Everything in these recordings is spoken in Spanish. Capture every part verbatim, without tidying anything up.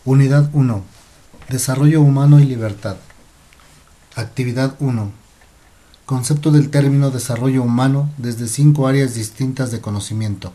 Unidad uno. Desarrollo humano y libertad. Actividad uno. Concepto del término desarrollo humano desde cinco áreas distintas de conocimiento.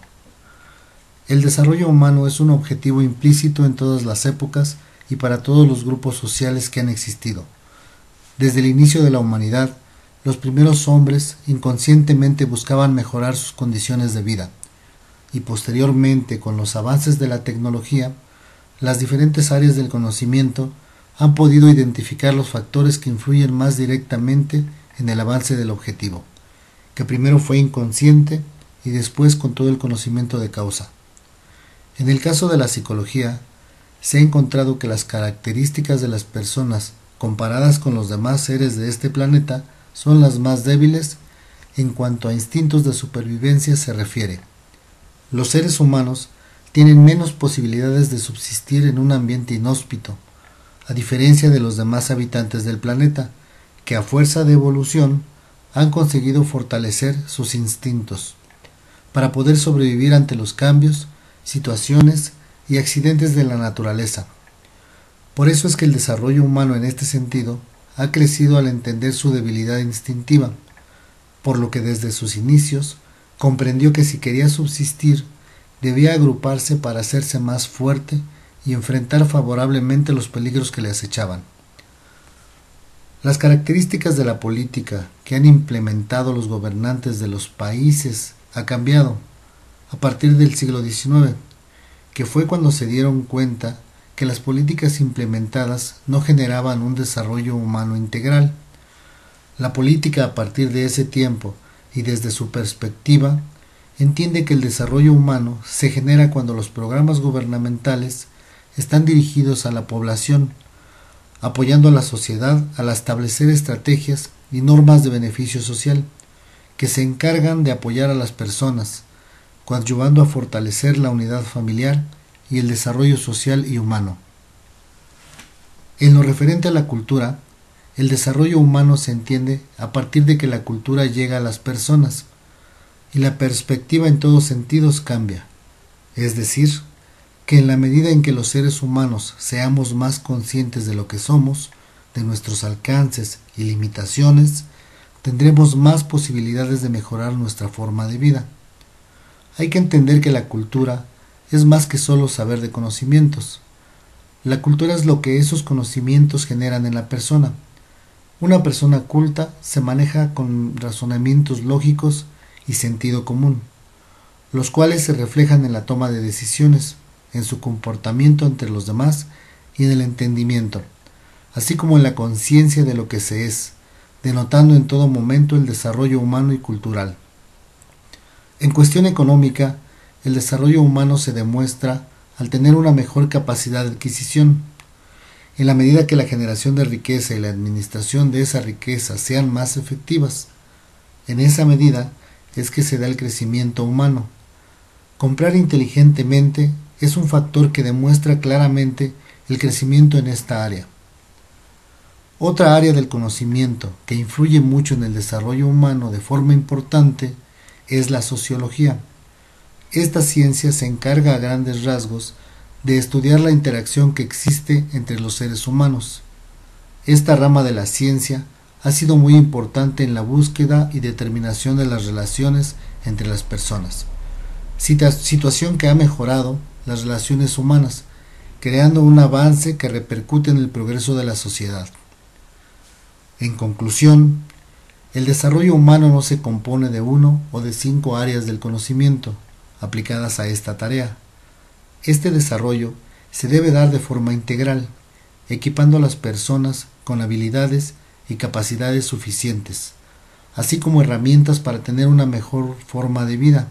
El desarrollo humano es un objetivo implícito en todas las épocas y para todos los grupos sociales que han existido. Desde el inicio de la humanidad, los primeros hombres inconscientemente buscaban mejorar sus condiciones de vida, y posteriormente, con los avances de la tecnología, las diferentes áreas del conocimiento han podido identificar los factores que influyen más directamente en el avance del objetivo, que primero fue inconsciente y después con todo el conocimiento de causa. En el caso de la psicología, se ha encontrado que las características de las personas comparadas con los demás seres de este planeta son las más débiles en cuanto a instintos de supervivencia se refiere. Los seres humanos tienen menos posibilidades de subsistir en un ambiente inhóspito, a diferencia de los demás habitantes del planeta, que a fuerza de evolución han conseguido fortalecer sus instintos para poder sobrevivir ante los cambios, situaciones y accidentes de la naturaleza. Por eso es que el desarrollo humano en este sentido ha crecido al entender su debilidad instintiva, por lo que desde sus inicios comprendió que si quería subsistir debía agruparse para hacerse más fuerte y enfrentar favorablemente los peligros que le acechaban. Las características de la política que han implementado los gobernantes de los países ha cambiado a partir del siglo diecinueve, que fue cuando se dieron cuenta que las políticas implementadas no generaban un desarrollo humano integral. La política a partir de ese tiempo y desde su perspectiva entiende que el desarrollo humano se genera cuando los programas gubernamentales están dirigidos a la población, apoyando a la sociedad al establecer estrategias y normas de beneficio social que se encargan de apoyar a las personas, coadyuvando a fortalecer la unidad familiar y el desarrollo social y humano. En lo referente a la cultura, el desarrollo humano se entiende a partir de que la cultura llega a las personas y la perspectiva en todos sentidos cambia, es decir, que en la medida en que los seres humanos seamos más conscientes de lo que somos, de nuestros alcances y limitaciones, tendremos más posibilidades de mejorar nuestra forma de vida. Hay que entender que la cultura es más que solo saber de conocimientos. La cultura es lo que esos conocimientos generan en la persona. Una persona culta se maneja con razonamientos lógicos y sentido común, los cuales se reflejan en la toma de decisiones, en su comportamiento entre los demás y en el entendimiento, así como en la conciencia de lo que se es, denotando en todo momento el desarrollo humano y cultural. En cuestión económica, el desarrollo humano se demuestra al tener una mejor capacidad de adquisición. En la medida que la generación de riqueza y la administración de esa riqueza sean más efectivas, en esa medida es que se da el crecimiento humano. Comprar inteligentemente es un factor que demuestra claramente el crecimiento en esta área. Otra área del conocimiento que influye mucho en el desarrollo humano de forma importante es la sociología. Esta ciencia se encarga a grandes rasgos de estudiar la interacción que existe entre los seres humanos. Esta rama de la ciencia ha sido muy importante en la búsqueda y determinación de las relaciones entre las personas, situación que ha mejorado las relaciones humanas, creando un avance que repercute en el progreso de la sociedad. En conclusión, el desarrollo humano no se compone de uno o de cinco áreas del conocimiento aplicadas a esta tarea. Este desarrollo se debe dar de forma integral, equipando a las personas con habilidades y capacidades suficientes, así como herramientas para tener una mejor forma de vida.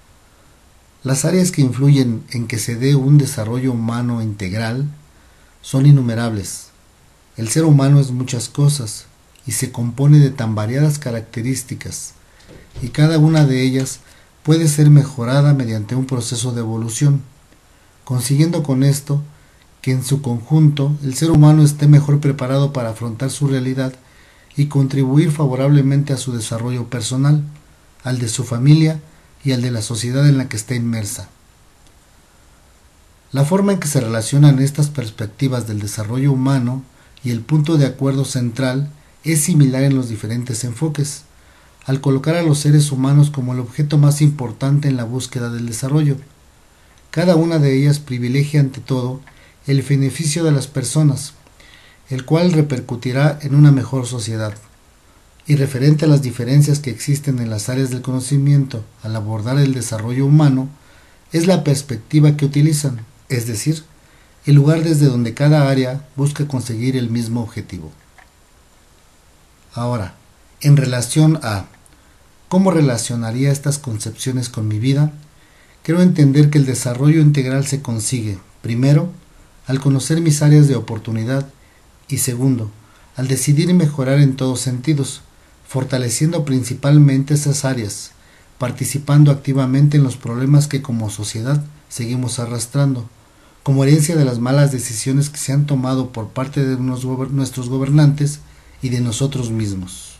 Las áreas que influyen en que se dé un desarrollo humano integral son innumerables. El ser humano es muchas cosas y se compone de tan variadas características, y cada una de ellas puede ser mejorada mediante un proceso de evolución, consiguiendo con esto que en su conjunto el ser humano esté mejor preparado para afrontar su realidad y contribuir favorablemente a su desarrollo personal, al de su familia y al de la sociedad en la que está inmersa. La forma en que se relacionan estas perspectivas del desarrollo humano y el punto de acuerdo central es similar en los diferentes enfoques, al colocar a los seres humanos como el objeto más importante en la búsqueda del desarrollo. Cada una de ellas privilegia ante todo el beneficio de las personas, el cual repercutirá en una mejor sociedad. Y referente a las diferencias que existen en las áreas del conocimiento al abordar el desarrollo humano, es la perspectiva que utilizan, es decir, el lugar desde donde cada área busca conseguir el mismo objetivo. Ahora, en relación a cómo relacionaría estas concepciones con mi vida, quiero entender que el desarrollo integral se consigue, primero, al conocer mis áreas de oportunidad y segundo, al decidir mejorar en todos sentidos, fortaleciendo principalmente esas áreas, participando activamente en los problemas que como sociedad seguimos arrastrando, como herencia de las malas decisiones que se han tomado por parte de nuestros gobernantes y de nosotros mismos.